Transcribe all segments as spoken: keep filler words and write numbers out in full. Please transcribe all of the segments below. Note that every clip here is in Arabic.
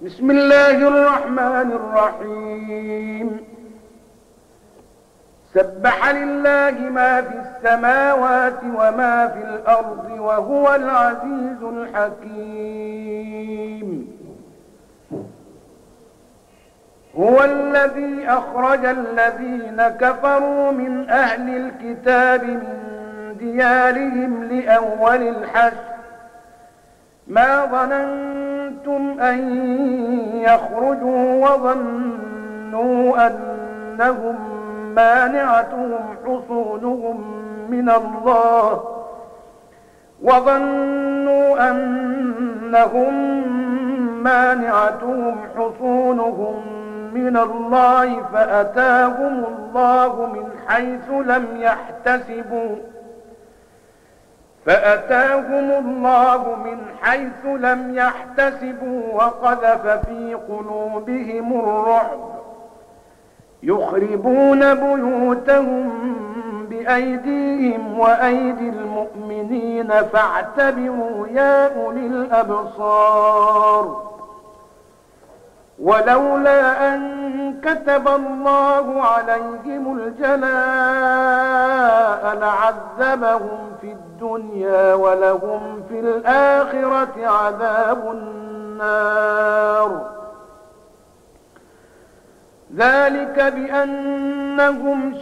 بسم الله الرحمن الرحيم. سبح لله ما في السماوات وما في الأرض وهو العزيز الحكيم. هو الذي أخرج الذين كفروا من أهل الكتاب من ديارهم لأول الحشر ما ظننتم أن يخرجوا وظنوا أنهم مانعتهم حصونهم من الله وظنوا أنهم مانعتهم حصونهم من الله فأتاهم الله من حيث لم يحتسبوا فأتاهم الله من حيث لم يحتسبوا وقذف في قلوبهم الرعب يخربون بيوتهم بأيديهم وأيدي المؤمنين فاعتبروا يا أولي الأبصار. ولولا أن كتب الله عليهم الجلاء لعذبهم في الدنيا ولهم في الآخرة عذاب النار. ذلك بأنهم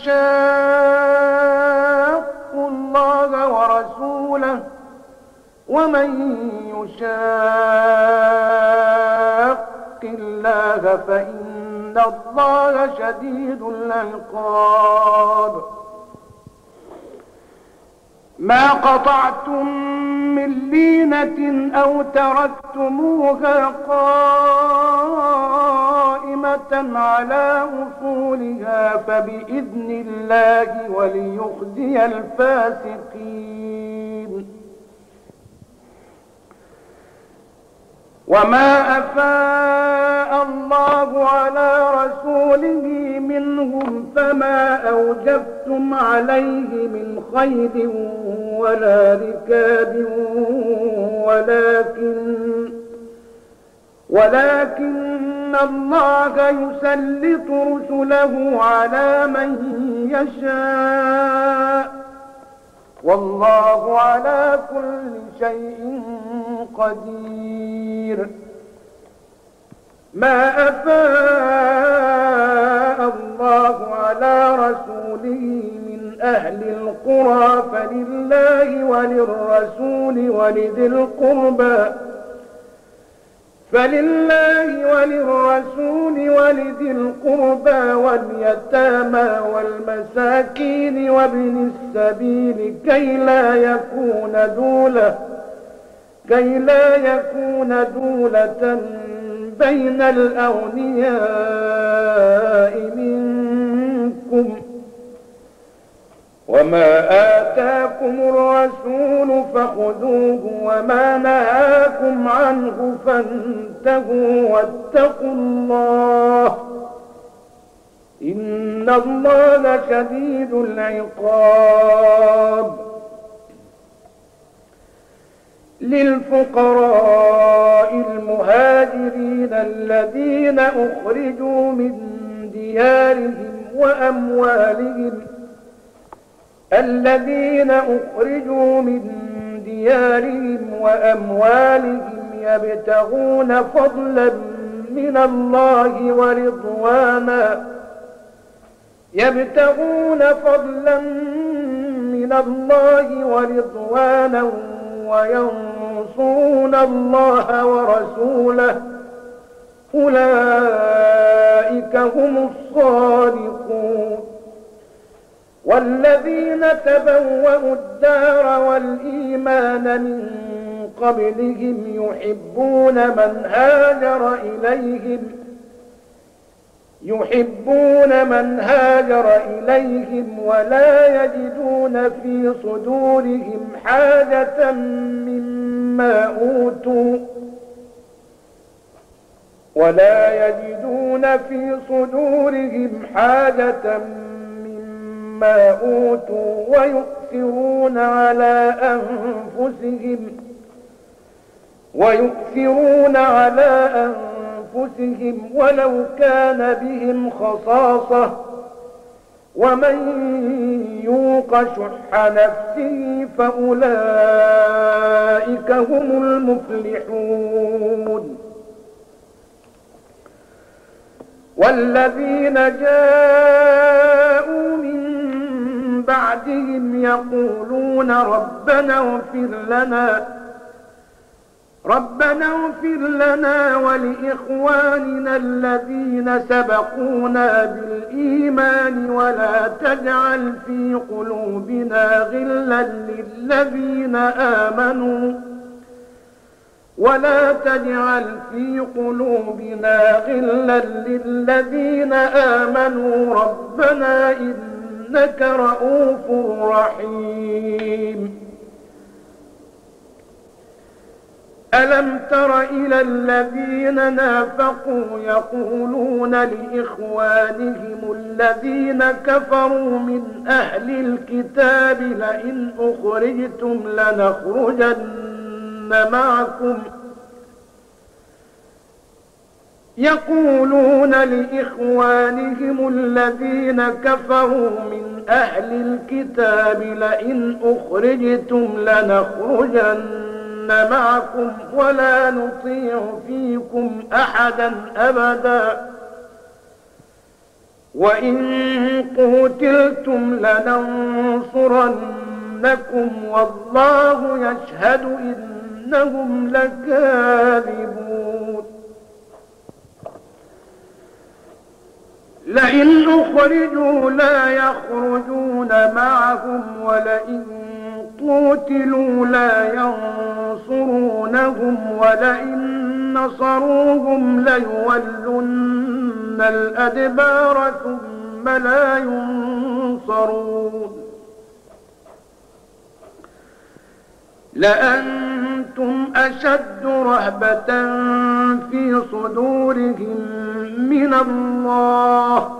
شاقوا الله ورسوله ومن يشاق الله فإن الله شديد العقاب. ما قطعتم من لينة أو تركتموها قائمة على أصولها فبإذن الله وليخزي الفاسقين. وما أفاء الله على رسوله منهم فما أوجفتم عليه من خيل ولا ركاب ولكن ولكن الله يسلط رسله على من يشاء والله على كل شيء قدير. ما أفاء الله على رسوله من أهل القرى فلله وللرسول ولذي القربى فلله وللرسول ولذي القربى واليتامى والمساكين وابن السبيل كي لا يكون دولة كي لا يكون دولة بين الأغنياء منكم. وما آتاكم الرسول فخذوه وما نهاكم عنه فانتهوا واتقوا الله إن الله شديد العقاب. للفقراء المهاجرين الذين أخرجوا من ديارهم وأموالهم الذين أخرجوا من ديارهم وأموالهم يبتغون فضلا من الله ورضوانا يبتغون فضلا من الله ورضوانا وينصرون الله ورسوله أولئك هم الصادقون. والذين تبوأوا الدار والإيمان من قبلهم يحبون من هاجر إليهم يحبون من هاجر إليهم ولا يجدون في صدورهم حاجة مما أوتوا ولا يجدون في صدورهم حاجة مما أوتوا ويؤثرون على أنفسهم ويؤثرون على أنفسهم ولو كان بهم خصاصة ومن يوق شح نفسه فأولئك هم المفلحون. والذين جاءوا من بعدهم يقولون ربنا اغفر لنا ربنا اغفر لنا ولإخواننا الذين سبقونا بالإيمان ولا تجعل في قلوبنا غلا للذين آمنوا ولا تجعل في قلوبنا غلا للذين آمنوا ربنا إنك رؤوف رحيم. ألم تر إلى الذين نافقوا يقولون لإخوانهم الذين كفروا من أهل الكتاب لئن أخرجتم لنخرجن معكم يقولون لإخوانهم الذين كفروا من أهل الكتاب لئن أخرجتم لنخرجن معكم ولا نطيع فيكم أحدا أبدا وإن قتلتم لننصرنكم والله يشهد إنهم لكاذبون. لئن أخرجوا لا يخرجون معهم ولئن قتلوا لا ينصرونهم ولئن نصروهم ليولن الأدبار ثم لا ينصرون. لأنتم أشد رهبة في صدورهم من الله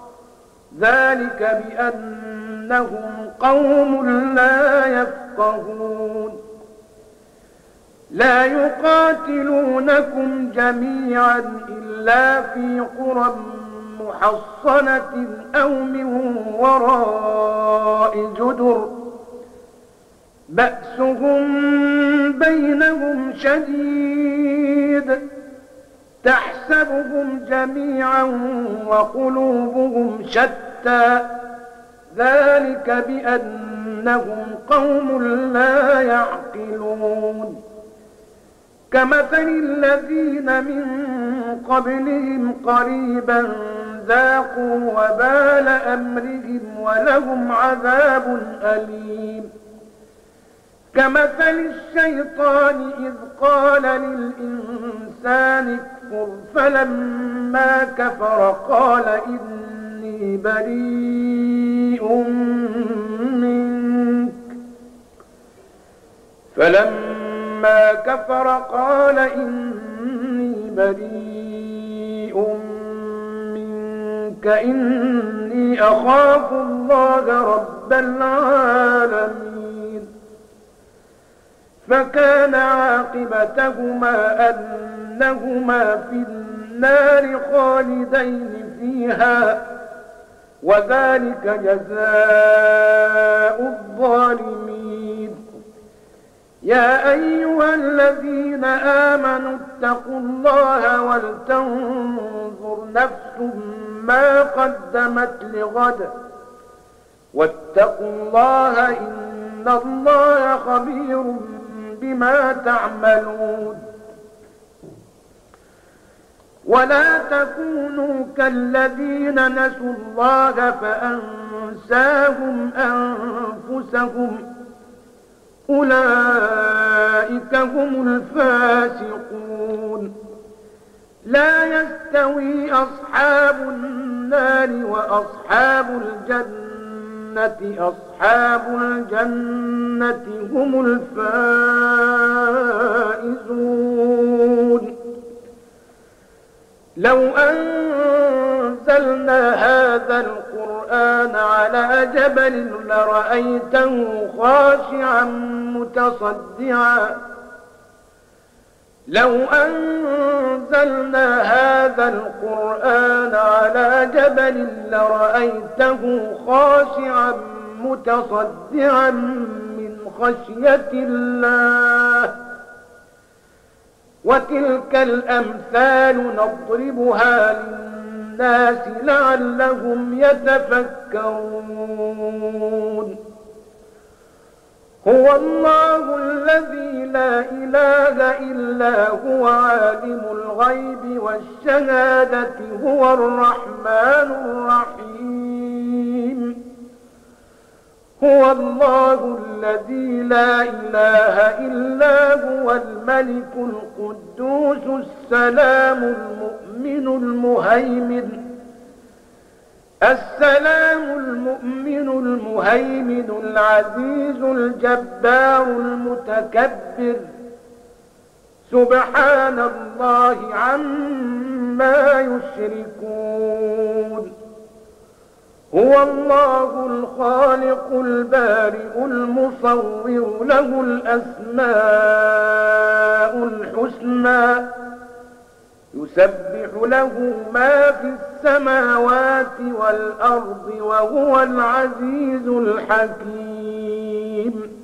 ذلك بأنهم قوم لا يفقهون. لا يقاتلونكم جميعا إلا في قرى محصنة أو من وراء جدر بأسهم بينهم شديد تحسبهم جميعا وقلوبهم شتى ذلك بأنهم قوم لا يعقلون. كمثل الذين من قبلهم قريبا ذاقوا وبال أمرهم ولهم عذاب أليم. كمثل الشيطان إذ قال للإنسان اكفر فلما كفر قال إني بريء منك فلما كفر قال إني بريء منك إني أخاف الله رب العالمين. فكان عاقبتهما أنهما في النار خالدين فيها وذلك جزاء الظالمين. يا أيها الذين آمنوا اتقوا الله ولتنظر نفس ما قدمت لغد واتقوا الله إن الله خبير بما تعملون. ولا تكونوا كالذين نسوا الله فأنساهم أنفسهم أولئك هم الفاسقون. لا يستوي أصحاب النار وأصحاب الجنة أصحاب الجنة هم الفائزون. لو أنزلنا هذا القرآن على جبل لرأيته خاشعا متصدعا لو أنزلنا هذا القرآن على جبل لرأيته خاشعا متصدعا من خشية الله وتلك الأمثال نضربها للناس لعلهم يتفكرون هو الله الذي لا إله إلا هو عالم الغيب والشهادة هو الرحمن الرحيم هو الله الذي لا إله إلا هو الملك القدوس السلام المؤمن المهيمن السلام المؤمن المهيمن العزيز الجبار المتكبر سبحان الله عما يشركون هو الله الخالق البارئ المصور له الأسماء الحسنى يسبح له ما في السماوات والأرض وهو العزيز الحكيم